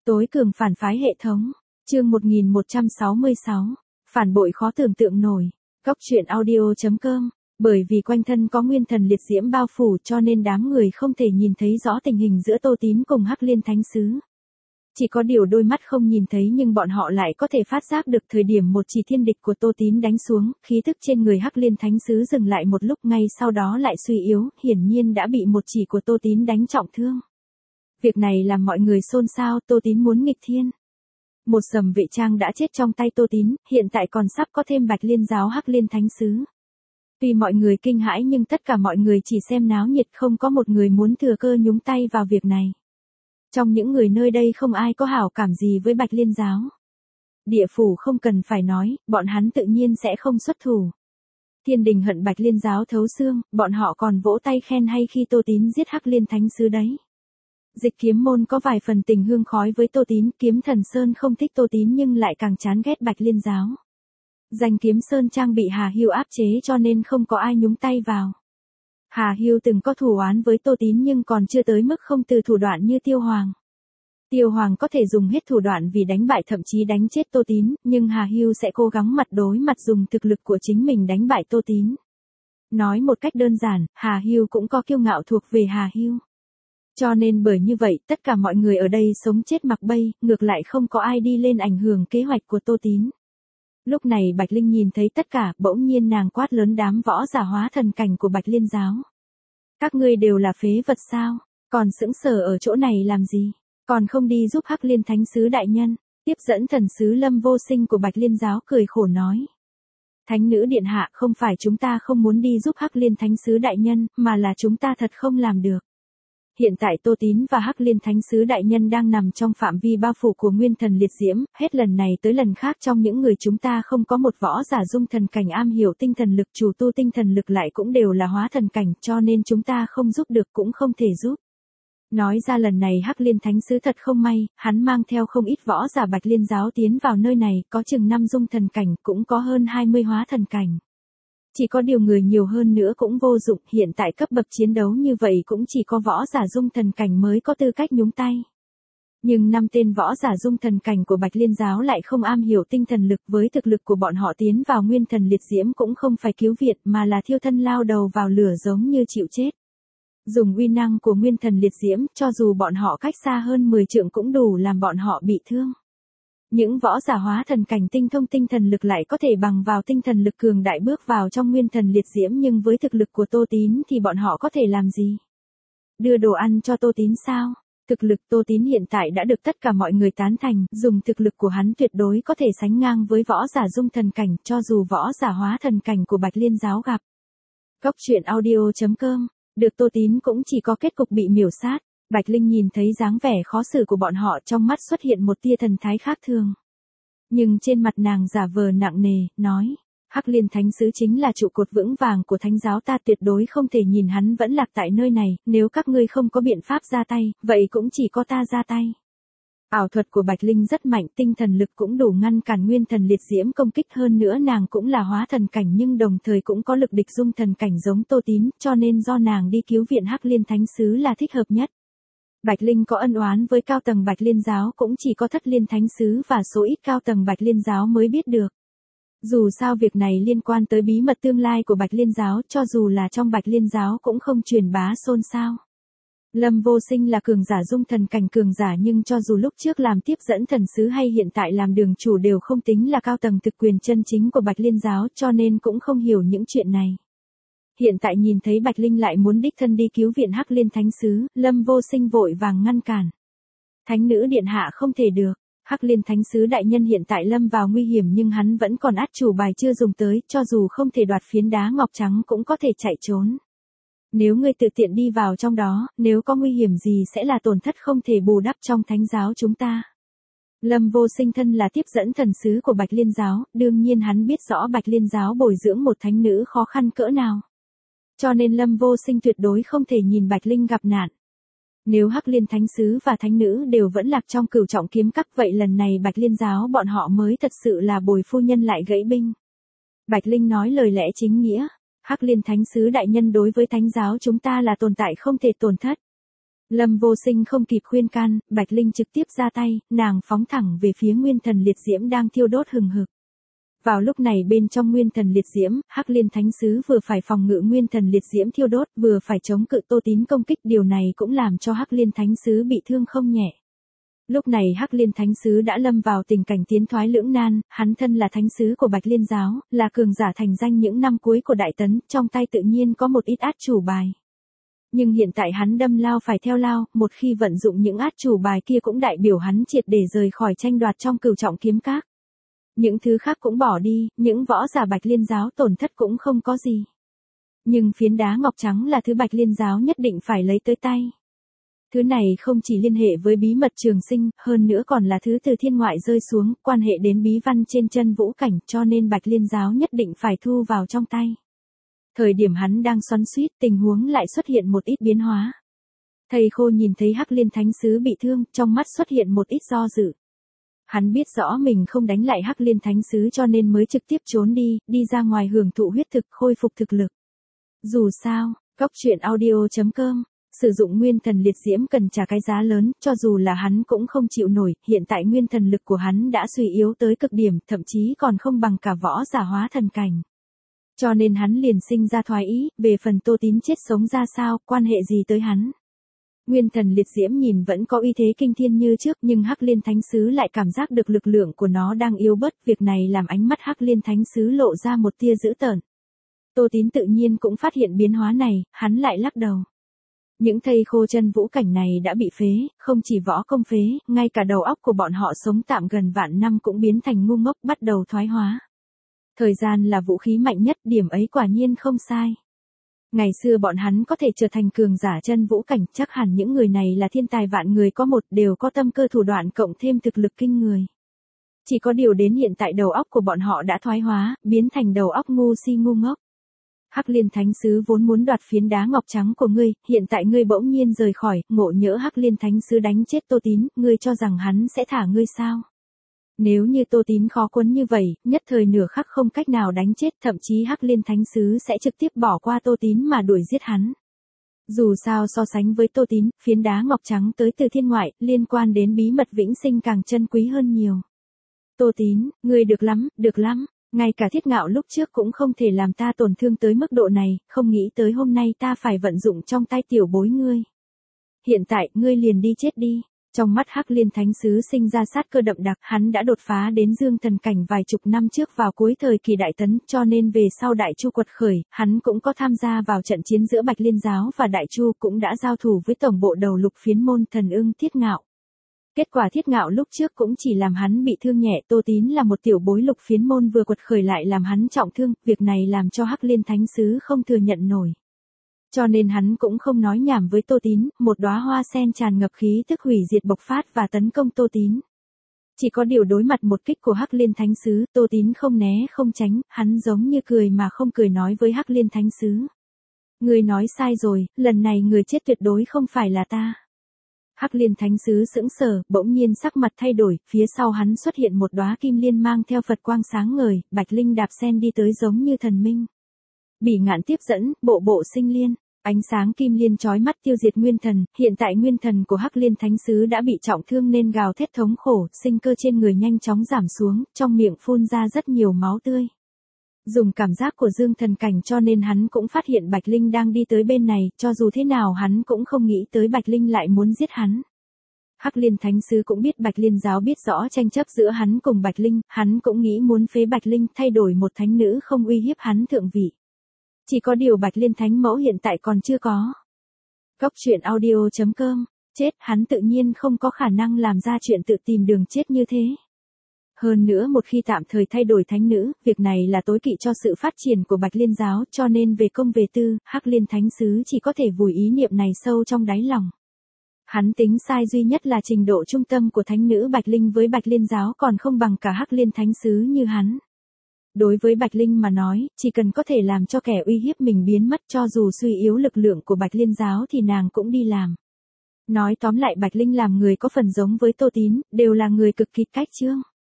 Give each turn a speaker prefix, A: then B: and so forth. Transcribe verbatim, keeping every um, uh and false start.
A: Tối cường phản phái hệ thống. Chương một nghìn một trăm sáu mươi sáu. Phản bội khó tưởng tượng nổi. Góc truyện audio chấm com. Bởi vì quanh thân có nguyên thần liệt diễm bao phủ cho nên đám người không thể nhìn thấy rõ tình hình giữa Tô Tín cùng Hắc Liên Thánh Sứ. Chỉ có điều đôi mắt không nhìn thấy nhưng bọn họ lại có thể phát giác được thời điểm một chỉ thiên địch của Tô Tín đánh xuống, khí tức trên người Hắc Liên Thánh Sứ dừng lại một lúc, ngay sau đó lại suy yếu, hiển nhiên đã bị một chỉ của Tô Tín đánh trọng thương. Việc này làm mọi người xôn xao, Tô Tín muốn nghịch thiên. Một sầm vệ trang đã chết trong tay Tô Tín, hiện tại còn sắp có thêm Bạch Liên giáo Hắc Liên Thánh Sứ. Tuy mọi người kinh hãi nhưng tất cả mọi người chỉ xem náo nhiệt, không có một người muốn thừa cơ nhúng tay vào việc này. Trong những người nơi đây không ai có hảo cảm gì với Bạch Liên giáo. Địa phủ không cần phải nói, bọn hắn tự nhiên sẽ không xuất thủ. Thiên đình hận Bạch Liên giáo thấu xương, bọn họ còn vỗ tay khen hay khi Tô Tín giết Hắc Liên Thánh Sứ đấy. Dịch Kiếm môn có vài phần tình hương khói với Tô Tín, Kiếm Thần Sơn không thích Tô Tín nhưng lại càng chán ghét Bạch Liên giáo. Danh Kiếm Sơn Trang bị Hà Hưu áp chế cho nên không có ai nhúng tay vào. Hà Hưu từng có thù oán với Tô Tín nhưng còn chưa tới mức không từ thủ đoạn như Tiêu Hoàng. Tiêu Hoàng có thể dùng hết thủ đoạn vì đánh bại thậm chí đánh chết Tô Tín, nhưng Hà Hưu sẽ cố gắng mặt đối mặt dùng thực lực của chính mình đánh bại Tô Tín. Nói một cách đơn giản, Hà Hưu cũng có kiêu ngạo thuộc về Hà Hưu. Cho nên bởi như vậy, tất cả mọi người ở đây sống chết mặc bay, ngược lại không có ai đi lên ảnh hưởng kế hoạch của Tô Tín. Lúc này Bạch Linh nhìn thấy tất cả, bỗng nhiên nàng quát lớn đám võ giả hóa thần cảnh của Bạch Liên giáo. Các ngươi đều là phế vật sao? Còn sững sờ ở chỗ này làm gì? Còn không đi giúp Hắc Liên Thánh Sứ đại nhân? Tiếp dẫn thần sứ Lâm Vô Sinh của Bạch Liên giáo cười khổ nói. Thánh nữ điện hạ, không phải chúng ta không muốn đi giúp Hắc Liên Thánh Sứ đại nhân, mà là chúng ta thật không làm được. Hiện tại Tô Tín và Hắc Liên Thánh Sứ đại nhân đang nằm trong phạm vi bao phủ của nguyên thần liệt diễm, hết lần này tới lần khác trong những người chúng ta không có một võ giả dung thần cảnh am hiểu tinh thần lực, chủ tu tinh thần lực lại cũng đều là hóa thần cảnh, cho nên chúng ta không giúp được cũng không thể giúp. Nói ra lần này Hắc Liên Thánh Sứ thật không may, hắn mang theo không ít võ giả Bạch Liên giáo tiến vào nơi này, có chừng năm dung thần cảnh, cũng có hơn hai mươi hóa thần cảnh. Chỉ có điều người nhiều hơn nữa cũng vô dụng, hiện tại cấp bậc chiến đấu như vậy cũng chỉ có võ giả dung thần cảnh mới có tư cách nhúng tay. Nhưng năm tên võ giả dung thần cảnh của Bạch Liên giáo lại không am hiểu tinh thần lực, với thực lực của bọn họ tiến vào nguyên thần liệt diễm cũng không phải cứu viện mà là thiêu thân lao đầu vào lửa giống như chịu chết. Dùng uy năng của nguyên thần liệt diễm, cho dù bọn họ cách xa hơn mười trượng cũng đủ làm bọn họ bị thương. Những võ giả hóa thần cảnh tinh thông tinh thần lực lại có thể bằng vào tinh thần lực cường đại bước vào trong nguyên thần liệt diễm, nhưng với thực lực của Tô Tín thì bọn họ có thể làm gì? Đưa đồ ăn cho Tô Tín sao? Thực lực Tô Tín hiện tại đã được tất cả mọi người tán thành, dùng thực lực của hắn tuyệt đối có thể sánh ngang với võ giả dung thần cảnh, cho dù võ giả hóa thần cảnh của Bạch Liên giáo gặp. Góc truyện audio chấm com. Được Tô Tín cũng chỉ có kết cục bị miểu sát. Bạch Linh nhìn thấy dáng vẻ khó xử của bọn họ, trong mắt xuất hiện một tia thần thái khác thường. Nhưng trên mặt nàng giả vờ nặng nề, nói, Hắc Liên Thánh Sứ chính là trụ cột vững vàng của thánh giáo, ta tuyệt đối không thể nhìn hắn vẫn lạc tại nơi này, nếu các ngươi không có biện pháp ra tay, vậy cũng chỉ có ta ra tay. Ảo thuật của Bạch Linh rất mạnh, tinh thần lực cũng đủ ngăn cản nguyên thần liệt diễm công kích, hơn nữa nàng cũng là hóa thần cảnh nhưng đồng thời cũng có lực địch dung thần cảnh giống Tô Tín, cho nên do nàng đi cứu viện Hắc Liên Thánh Sứ là thích hợp nhất. Bạch Linh có ân oán với cao tầng Bạch Liên giáo cũng chỉ có Thất Liên Thánh Sứ và số ít cao tầng Bạch Liên giáo mới biết được. Dù sao việc này liên quan tới bí mật tương lai của Bạch Liên giáo, cho dù là trong Bạch Liên giáo cũng không truyền bá xôn xao. Lâm Vô Sinh là cường giả dung thần cảnh cường giả, nhưng cho dù lúc trước làm tiếp dẫn thần sứ hay hiện tại làm đường chủ đều không tính là cao tầng thực quyền chân chính của Bạch Liên giáo, cho nên cũng không hiểu những chuyện này. Hiện tại nhìn thấy Bạch Linh lại muốn đích thân đi cứu viện Hắc Liên Thánh Sứ, Lâm Vô Sinh vội vàng ngăn cản. Thánh nữ điện hạ không thể được, Hắc Liên Thánh Sứ đại nhân hiện tại lâm vào nguy hiểm nhưng hắn vẫn còn át chủ bài chưa dùng tới, cho dù không thể đoạt phiến đá ngọc trắng cũng có thể chạy trốn. Nếu ngươi tự tiện đi vào trong đó, nếu có nguy hiểm gì sẽ là tổn thất không thể bù đắp trong thánh giáo chúng ta. Lâm Vô Sinh thân là tiếp dẫn thần sứ của Bạch Liên giáo, đương nhiên hắn biết rõ Bạch Liên giáo bồi dưỡng một thánh nữ khó khăn cỡ nào. Cho nên Lâm Vô Sinh tuyệt đối không thể nhìn Bạch Linh gặp nạn. Nếu Hắc Liên Thánh Sứ và thánh nữ đều vẫn lạc trong cửu trọng kiếm các, vậy lần này Bạch Liên giáo bọn họ mới thật sự là bồi phu nhân lại gãy binh. Bạch Linh nói lời lẽ chính nghĩa. Hắc Liên Thánh Sứ đại nhân đối với thánh giáo chúng ta là tồn tại không thể tổn thất. Lâm Vô Sinh không kịp khuyên can, Bạch Linh trực tiếp ra tay, nàng phóng thẳng về phía nguyên thần liệt diễm đang thiêu đốt hừng hực. Vào lúc này bên trong nguyên thần liệt diễm, Hắc Liên Thánh Sứ vừa phải phòng ngự nguyên thần liệt diễm thiêu đốt, vừa phải chống cự Tô Tín công kích, điều này cũng làm cho Hắc Liên Thánh Sứ bị thương không nhẹ. Lúc này Hắc Liên Thánh Sứ đã lâm vào tình cảnh tiến thoái lưỡng nan, hắn thân là thánh sứ của Bạch Liên giáo, là cường giả thành danh những năm cuối của Đại Tấn, trong tay tự nhiên có một ít át chủ bài. Nhưng hiện tại hắn đâm lao phải theo lao, một khi vận dụng những át chủ bài kia cũng đại biểu hắn triệt để rời khỏi tranh đoạt trong Cửu Trọng Kiếm Các. Những thứ khác cũng bỏ đi, những võ giả Bạch Liên giáo tổn thất cũng không có gì. Nhưng phiến đá ngọc trắng là thứ Bạch Liên giáo nhất định phải lấy tới tay. Thứ này không chỉ liên hệ với bí mật trường sinh, hơn nữa còn là thứ từ thiên ngoại rơi xuống, quan hệ đến bí văn trên chân vũ cảnh, cho nên Bạch Liên giáo nhất định phải thu vào trong tay. Thời điểm hắn đang xoắn xuýt, tình huống lại xuất hiện một ít biến hóa. Thầy Khô nhìn thấy Hắc Liên Thánh Sứ bị thương, trong mắt xuất hiện một ít do dự. Hắn biết rõ mình không đánh lại Hắc Liên Thánh Sứ cho nên mới trực tiếp trốn đi, đi ra ngoài hưởng thụ huyết thực, khôi phục thực lực. Dù sao, Cốc Truyện Audio chấm com, sử dụng nguyên thần liệt diễm cần trả cái giá lớn, cho dù là hắn cũng không chịu nổi, hiện tại nguyên thần lực của hắn đã suy yếu tới cực điểm, thậm chí còn không bằng cả võ giả hóa thần cảnh. Cho nên hắn liền sinh ra thoái ý, về phần Tô Tín chết sống ra sao, quan hệ gì tới hắn. Nguyên thần liệt diễm nhìn vẫn có uy thế kinh thiên như trước, nhưng Hắc Liên Thánh Sứ lại cảm giác được lực lượng của nó đang yếu bớt, việc này làm ánh mắt Hắc Liên Thánh Sứ lộ ra một tia dữ tợn. Tô Tín tự nhiên cũng phát hiện biến hóa này, hắn lại lắc đầu. Những thây khô chân vũ cảnh này đã bị phế, không chỉ võ công phế, ngay cả đầu óc của bọn họ sống tạm gần vạn năm cũng biến thành ngu ngốc, bắt đầu thoái hóa. Thời gian là vũ khí mạnh nhất, điểm ấy quả nhiên không sai. Ngày xưa bọn hắn có thể trở thành cường giả chân vũ cảnh, chắc hẳn những người này là thiên tài vạn người có một, đều có tâm cơ thủ đoạn cộng thêm thực lực kinh người. Chỉ có điều đến hiện tại đầu óc của bọn họ đã thoái hóa, biến thành đầu óc ngu si ngu ngốc. Hắc Liên Thánh Sứ vốn muốn đoạt phiến đá ngọc trắng của ngươi, hiện tại ngươi bỗng nhiên rời khỏi, ngộ nhỡ Hắc Liên Thánh Sứ đánh chết Tô Tín, ngươi cho rằng hắn sẽ thả ngươi sao? Nếu như Tô Tín khó quấn như vậy, nhất thời nửa khắc không cách nào đánh chết, thậm chí Hắc Liên Thánh Sứ sẽ trực tiếp bỏ qua Tô Tín mà đuổi giết hắn. Dù sao so sánh với Tô Tín, phiến đá ngọc trắng tới từ thiên ngoại, liên quan đến bí mật vĩnh sinh càng chân quý hơn nhiều. Tô Tín, ngươi được lắm, được lắm, ngay cả Thiết Ngạo lúc trước cũng không thể làm ta tổn thương tới mức độ này, không nghĩ tới hôm nay ta phải vận dụng trong tay tiểu bối ngươi. Hiện tại, ngươi liền đi chết đi. Trong mắt Hắc Liên Thánh Sứ sinh ra sát cơ đậm đặc, hắn đã đột phá đến dương thần cảnh vài chục năm trước vào cuối thời kỳ Đại Tấn, cho nên về sau Đại Chu quật khởi, hắn cũng có tham gia vào trận chiến giữa Bạch Liên giáo và Đại Chu, cũng đã giao thủ với tổng bộ đầu lục phiến môn thần ưng Thiết Ngạo. Kết quả Thiết Ngạo lúc trước cũng chỉ làm hắn bị thương nhẹ, Tô Tín là một tiểu bối lục phiến môn vừa quật khởi lại làm hắn trọng thương, việc này làm cho Hắc Liên Thánh Sứ không thừa nhận nổi. Cho nên hắn cũng không nói nhảm với Tô Tín, một đóa hoa sen tràn ngập khí tức hủy diệt bộc phát và tấn công Tô Tín. Chỉ có điều đối mặt một kích của Hắc Liên Thánh Sứ, Tô Tín không né không tránh, hắn giống như cười mà không cười nói với Hắc Liên Thánh Sứ. Người nói sai rồi, lần này người chết tuyệt đối không phải là ta. Hắc Liên Thánh Sứ sững sờ, bỗng nhiên sắc mặt thay đổi, phía sau hắn xuất hiện một đóa kim liên mang theo Phật quang sáng ngời, Bạch Linh đạp sen đi tới giống như thần minh. Bỉ Ngạn tiếp dẫn, bộ bộ sinh liên, ánh sáng kim liên chói mắt tiêu diệt nguyên thần, hiện tại nguyên thần của Hắc Liên Thánh Sứ đã bị trọng thương nên gào thét thống khổ, sinh cơ trên người nhanh chóng giảm xuống, trong miệng phun ra rất nhiều máu tươi. Dùng cảm giác của dương thần cảnh cho nên hắn cũng phát hiện Bạch Linh đang đi tới bên này, cho dù thế nào hắn cũng không nghĩ tới Bạch Linh lại muốn giết hắn. Hắc Liên Thánh Sứ cũng biết Bạch Liên giáo biết rõ tranh chấp giữa hắn cùng Bạch Linh, hắn cũng nghĩ muốn phế Bạch Linh, thay đổi một thánh nữ không uy hiếp hắn thượng vị. Chỉ có điều Bạch Liên Thánh mẫu hiện tại còn chưa có. Cốc Truyện Audio chấm com, chết, hắn tự nhiên không có khả năng làm ra chuyện tự tìm đường chết như thế. Hơn nữa một khi tạm thời thay đổi thánh nữ, việc này là tối kỵ cho sự phát triển của Bạch Liên giáo, cho nên về công về tư, Hắc Liên Thánh Sứ chỉ có thể vùi ý niệm này sâu trong đáy lòng. Hắn tính sai duy nhất là trình độ trung tâm của thánh nữ Bạch Linh với Bạch Liên giáo còn không bằng cả Hắc Liên Thánh Sứ như hắn. Đối với Bạch Linh mà nói, chỉ cần có thể làm cho kẻ uy hiếp mình biến mất, cho dù suy yếu lực lượng của Bạch Liên giáo thì nàng cũng đi làm. Nói tóm lại Bạch Linh làm người có phần giống với Tô Tín, đều là người cực kỳ cách chương.